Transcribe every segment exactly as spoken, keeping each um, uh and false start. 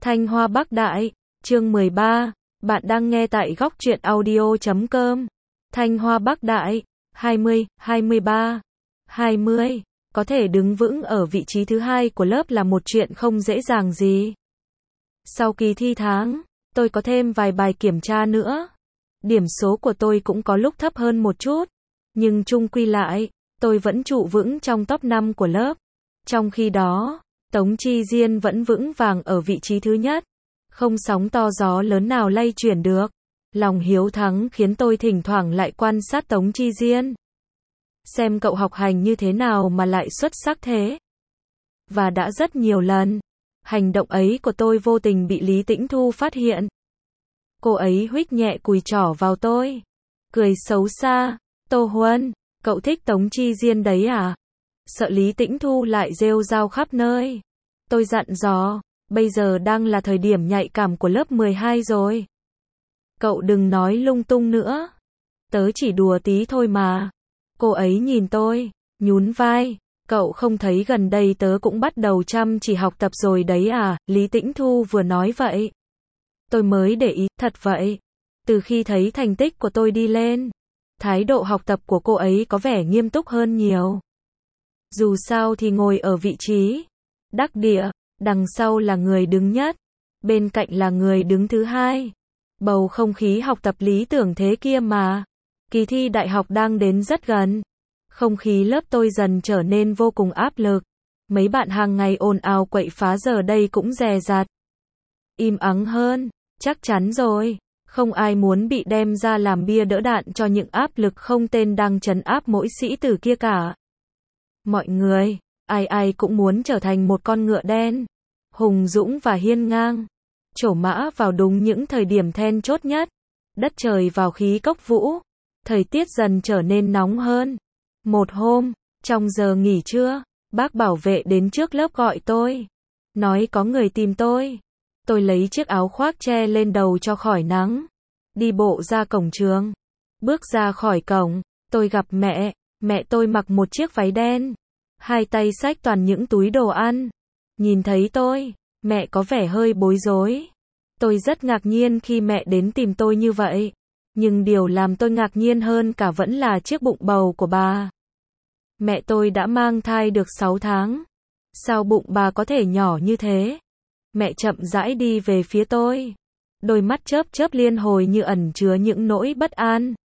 Thanh Hoa Bắc Đại, chương mười ba, bạn đang nghe tại góc truyện audio chấm com. Thanh Hoa Bắc Đại, hai mươi, hai mươi ba, hai mươi, có thể đứng vững ở vị trí thứ hai của lớp là một chuyện không dễ dàng gì. Sau kỳ thi tháng, tôi có thêm vài bài kiểm tra nữa. Điểm số của tôi cũng có lúc thấp hơn một chút, nhưng chung quy lại, tôi vẫn trụ vững trong top năm của lớp. Trong khi đó, Tống Chi Diên vẫn vững vàng ở vị trí thứ nhất. Không sóng to gió lớn nào lay chuyển được. Lòng hiếu thắng khiến tôi thỉnh thoảng lại quan sát Tống Chi Diên. Xem cậu học hành như thế nào mà lại xuất sắc thế. Và đã rất nhiều lần, hành động ấy của tôi vô tình bị Lý Tĩnh Thu phát hiện. Cô ấy huých nhẹ cùi trỏ vào tôi. Cười xấu xa, Tô Huân, cậu thích Tống Chi Diên đấy à? Sợ Lý Tĩnh Thu lại rêu rao khắp nơi. Tôi dặn dò, bây giờ đang là thời điểm nhạy cảm của lớp mười hai rồi. Cậu đừng nói lung tung nữa. Tớ chỉ đùa tí thôi mà. Cô ấy nhìn tôi, nhún vai. Cậu không thấy gần đây tớ cũng bắt đầu chăm chỉ học tập rồi đấy à? Lý Tĩnh Thu vừa nói vậy. Tôi mới để ý, thật vậy. Từ khi thấy thành tích của tôi đi lên, thái độ học tập của cô ấy có vẻ nghiêm túc hơn nhiều. Dù sao thì ngồi ở vị trí đắc địa, đằng sau là người đứng nhất, bên cạnh là người đứng thứ hai. Bầu không khí học tập lý tưởng thế kia mà. Kỳ thi đại học đang đến rất gần. Không khí lớp tôi dần trở nên vô cùng áp lực. Mấy bạn hàng ngày ồn ào quậy phá giờ đây cũng dè dặt. Im ắng hơn, chắc chắn rồi. Không ai muốn bị đem ra làm bia đỡ đạn cho những áp lực không tên đang trấn áp mỗi sĩ tử kia cả. Mọi người, ai ai cũng muốn trở thành một con ngựa đen, hùng dũng và hiên ngang, trổ mã vào đúng những thời điểm then chốt nhất. Đất trời vào khí cốc vũ, thời tiết dần trở nên nóng hơn. Một hôm, trong giờ nghỉ trưa, bác bảo vệ đến trước lớp gọi tôi, nói có người tìm tôi. Tôi lấy chiếc áo khoác che lên đầu cho khỏi nắng, đi bộ ra cổng trường. Bước ra khỏi cổng, tôi gặp mẹ. Mẹ tôi mặc một chiếc váy đen, hai tay xách toàn những túi đồ ăn. Nhìn thấy tôi, mẹ có vẻ hơi bối rối. Tôi rất ngạc nhiên khi mẹ đến tìm tôi như vậy. Nhưng điều làm tôi ngạc nhiên hơn cả vẫn là chiếc bụng bầu của bà. Mẹ tôi đã mang thai được sáu tháng. Sao bụng bà có thể nhỏ như thế? Mẹ chậm rãi đi về phía tôi. Đôi mắt chớp chớp liên hồi như ẩn chứa những nỗi bất an.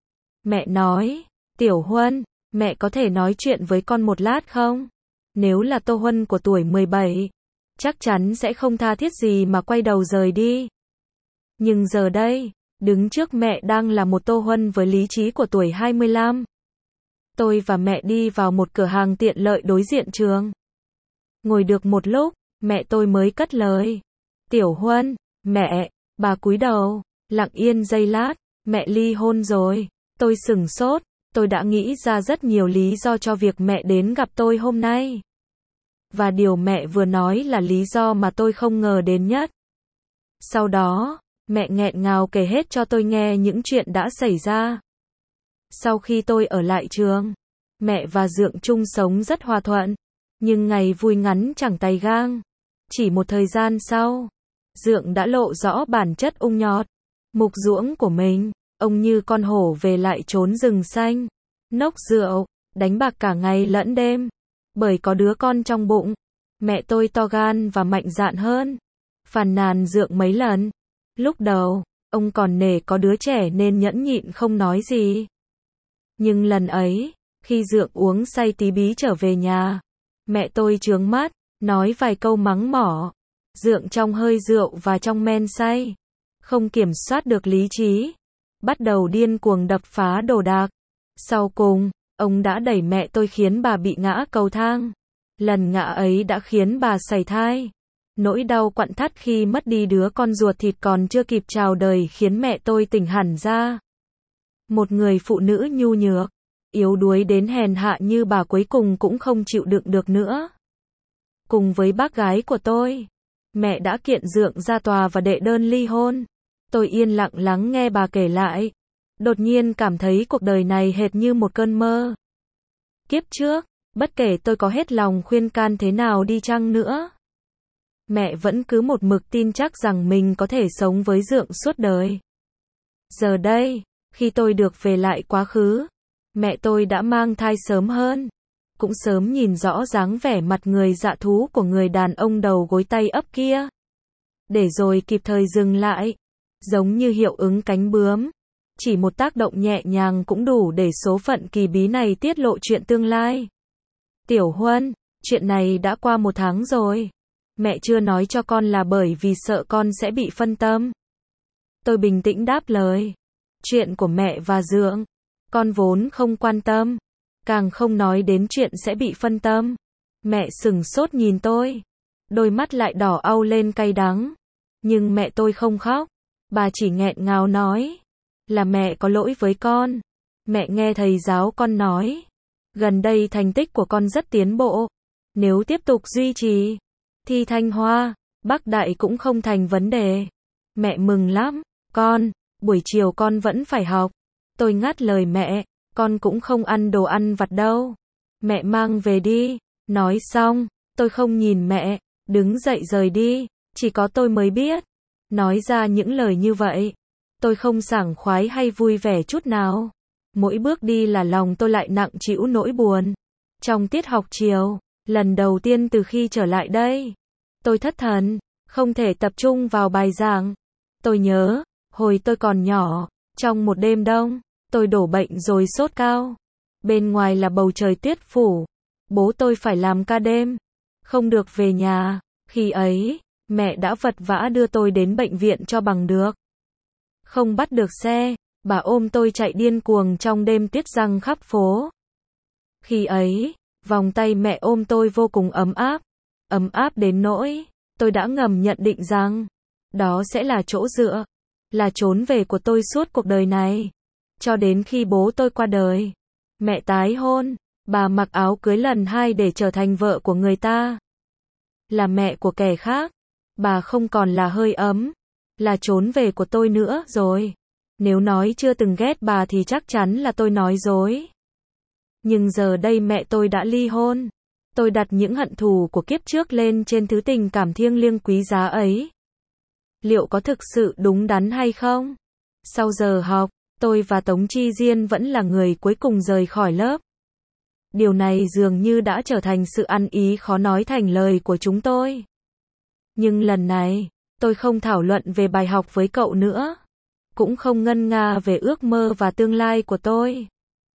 Mẹ nói, Tiểu Huân, mẹ có thể nói chuyện với con một lát không? Nếu là Tô Huân của tuổi mười bảy, chắc chắn sẽ không tha thiết gì mà quay đầu rời đi. Nhưng giờ đây, đứng trước mẹ đang là một Tô Huân với lý trí của tuổi hai mươi lăm. Tôi và mẹ đi vào một cửa hàng tiện lợi đối diện trường. Ngồi được một lúc, mẹ tôi mới cất lời. Tiểu Huân, mẹ, bà cúi đầu, lặng yên giây lát, mẹ ly hôn rồi. Tôi sửng sốt. Tôi đã nghĩ ra rất nhiều lý do cho việc mẹ đến gặp tôi hôm nay. Và điều mẹ vừa nói là lý do mà tôi không ngờ đến nhất. Sau đó, mẹ nghẹn ngào kể hết cho tôi nghe những chuyện đã xảy ra. Sau khi tôi ở lại trường, mẹ và Dượng chung sống rất hòa thuận. Nhưng ngày vui ngắn chẳng tay gang. Chỉ một thời gian sau, Dượng đã lộ rõ bản chất ung nhọt, mục ruỗng của mình. Ông như con hổ về lại trốn rừng xanh, nốc rượu, đánh bạc cả ngày lẫn đêm. Bởi có đứa con trong bụng, mẹ tôi to gan và mạnh dạn hơn. Phàn nàn Dượng mấy lần. Lúc đầu, ông còn nể có đứa trẻ nên nhẫn nhịn không nói gì. Nhưng lần ấy, khi Dượng uống say tí bí trở về nhà, mẹ tôi trướng mắt, nói vài câu mắng mỏ. Dượng trong hơi rượu và trong men say, không kiểm soát được lý trí, bắt đầu điên cuồng đập phá đồ đạc. Sau cùng, ông đã đẩy mẹ tôi khiến bà bị ngã cầu thang. Lần ngã ấy đã khiến bà sảy thai. Nỗi đau quặn thắt khi mất đi đứa con ruột thịt còn chưa kịp chào đời khiến mẹ tôi tỉnh hẳn ra. Một người phụ nữ nhu nhược, yếu đuối đến hèn hạ như bà cuối cùng cũng không chịu đựng được nữa. Cùng với bác gái của tôi, mẹ đã kiện Dượng ra tòa và đệ đơn ly hôn. Tôi yên lặng lắng nghe bà kể lại. Đột nhiên cảm thấy cuộc đời này hệt như một cơn mơ. Kiếp trước, bất kể tôi có hết lòng khuyên can thế nào đi chăng nữa, mẹ vẫn cứ một mực tin chắc rằng mình có thể sống với Dượng suốt đời. Giờ đây, khi tôi được về lại quá khứ, mẹ tôi đã mang thai sớm hơn, cũng sớm nhìn rõ dáng vẻ mặt người dạ thú của người đàn ông đầu gối tay ấp kia. Để rồi kịp thời dừng lại, giống như hiệu ứng cánh bướm. Chỉ một tác động nhẹ nhàng cũng đủ để số phận kỳ bí này tiết lộ chuyện tương lai. Tiểu Huân, chuyện này đã qua một tháng rồi. Mẹ chưa nói cho con là bởi vì sợ con sẽ bị phân tâm. Tôi bình tĩnh đáp lời. Chuyện của mẹ và Dượng, con vốn không quan tâm, càng không nói đến chuyện sẽ bị phân tâm. Mẹ sửng sốt nhìn tôi, đôi mắt lại đỏ au lên cay đắng. Nhưng mẹ tôi không khóc, bà chỉ nghẹn ngào nói, là mẹ có lỗi với con. Mẹ nghe thầy giáo con nói, gần đây thành tích của con rất tiến bộ, nếu tiếp tục duy trì, thi Thanh Hoa, Bắc Đại cũng không thành vấn đề. Mẹ mừng lắm, con, buổi chiều con vẫn phải học. Tôi ngắt lời mẹ, con cũng không ăn đồ ăn vặt đâu. Mẹ mang về đi. Nói xong, tôi không nhìn mẹ, đứng dậy rời đi, chỉ có tôi mới biết. Nói ra những lời như vậy, tôi không sảng khoái hay vui vẻ chút nào. Mỗi bước đi là lòng tôi lại nặng trĩu nỗi buồn. Trong tiết học chiều, lần đầu tiên từ khi trở lại đây, tôi thất thần, không thể tập trung vào bài giảng. Tôi nhớ, hồi tôi còn nhỏ, trong một đêm đông, tôi đổ bệnh rồi sốt cao. Bên ngoài là bầu trời tuyết phủ. Bố tôi phải làm ca đêm, không được về nhà. Khi ấy, mẹ đã vật vã đưa tôi đến bệnh viện cho bằng được. Không bắt được xe, bà ôm tôi chạy điên cuồng trong đêm tuyết giăng khắp phố. Khi ấy, vòng tay mẹ ôm tôi vô cùng ấm áp. Ấm áp đến nỗi, tôi đã ngầm nhận định rằng, đó sẽ là chỗ dựa, là trốn về của tôi suốt cuộc đời này. Cho đến khi bố tôi qua đời, mẹ tái hôn, bà mặc áo cưới lần hai để trở thành vợ của người ta. Là mẹ của kẻ khác, bà không còn là hơi ấm, là trốn về của tôi nữa rồi. Nếu nói chưa từng ghét bà thì chắc chắn là tôi nói dối. Nhưng giờ đây mẹ tôi đã ly hôn. Tôi đặt những hận thù của kiếp trước lên trên thứ tình cảm thiêng liêng quý giá ấy. Liệu có thực sự đúng đắn hay không? Sau giờ học, tôi và Tống Chi Diên vẫn là người cuối cùng rời khỏi lớp. Điều này dường như đã trở thành sự ăn ý khó nói thành lời của chúng tôi. Nhưng lần này, tôi không thảo luận về bài học với cậu nữa. Cũng không ngân nga về ước mơ và tương lai của tôi.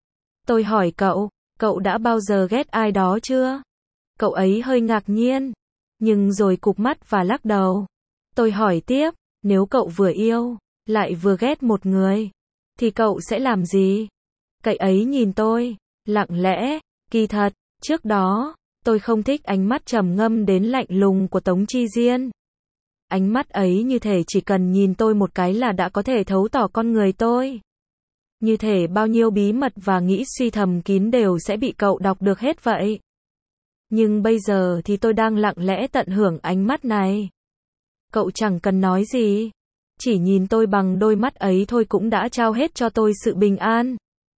Tôi hỏi cậu, cậu đã bao giờ ghét ai đó chưa? Cậu ấy hơi ngạc nhiên, nhưng rồi cụp mắt và lắc đầu. Tôi hỏi tiếp, nếu cậu vừa yêu, lại vừa ghét một người, thì cậu sẽ làm gì? Cậu ấy nhìn tôi, lặng lẽ, kỳ thật, trước đó, tôi không thích ánh mắt trầm ngâm đến lạnh lùng của Tống Chi Diên. Ánh mắt ấy như thể chỉ cần nhìn tôi một cái là đã có thể thấu tỏ con người tôi. Như thể bao nhiêu bí mật và nghĩ suy thầm kín đều sẽ bị cậu đọc được hết vậy. Nhưng bây giờ thì tôi đang lặng lẽ tận hưởng ánh mắt này. Cậu chẳng cần nói gì, chỉ nhìn tôi bằng đôi mắt ấy thôi cũng đã trao hết cho tôi sự bình an,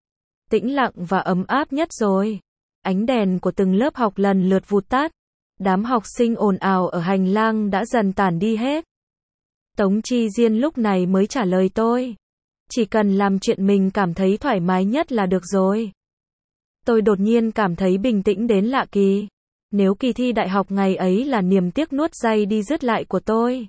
tĩnh lặng và ấm áp nhất rồi. Ánh đèn của từng lớp học lần lượt vụt tắt. Đám học sinh ồn ào ở hành lang đã dần tản đi hết. Tống Chi Diên lúc này mới trả lời tôi. Chỉ cần làm chuyện mình cảm thấy thoải mái nhất là được rồi. Tôi đột nhiên cảm thấy bình tĩnh đến lạ kỳ. Nếu kỳ thi đại học ngày ấy là niềm tiếc nuốt day đi dứt lại của tôi,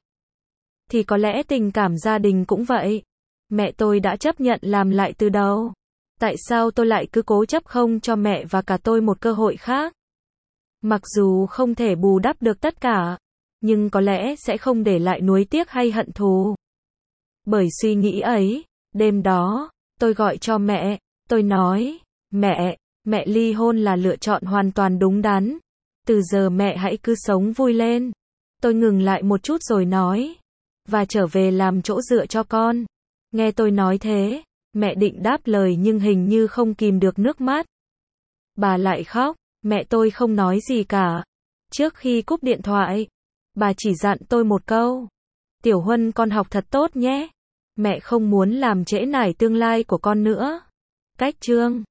thì có lẽ tình cảm gia đình cũng vậy. Mẹ tôi đã chấp nhận làm lại từ đầu. Tại sao tôi lại cứ cố chấp không cho mẹ và cả tôi một cơ hội khác? Mặc dù không thể bù đắp được tất cả, nhưng có lẽ sẽ không để lại nuối tiếc hay hận thù. Bởi suy nghĩ ấy, đêm đó, tôi gọi cho mẹ, tôi nói, mẹ, mẹ ly hôn là lựa chọn hoàn toàn đúng đắn. Từ giờ mẹ hãy cứ sống vui lên. Tôi ngừng lại một chút rồi nói, và trở về làm chỗ dựa cho con. Nghe tôi nói thế, mẹ định đáp lời nhưng hình như không kìm được nước mắt. Bà lại khóc. Mẹ tôi không nói gì cả. Trước khi cúp điện thoại, bà chỉ dặn tôi một câu. Tiểu Huân con học thật tốt nhé. Mẹ không muốn làm trễ nải tương lai của con nữa. Cách chương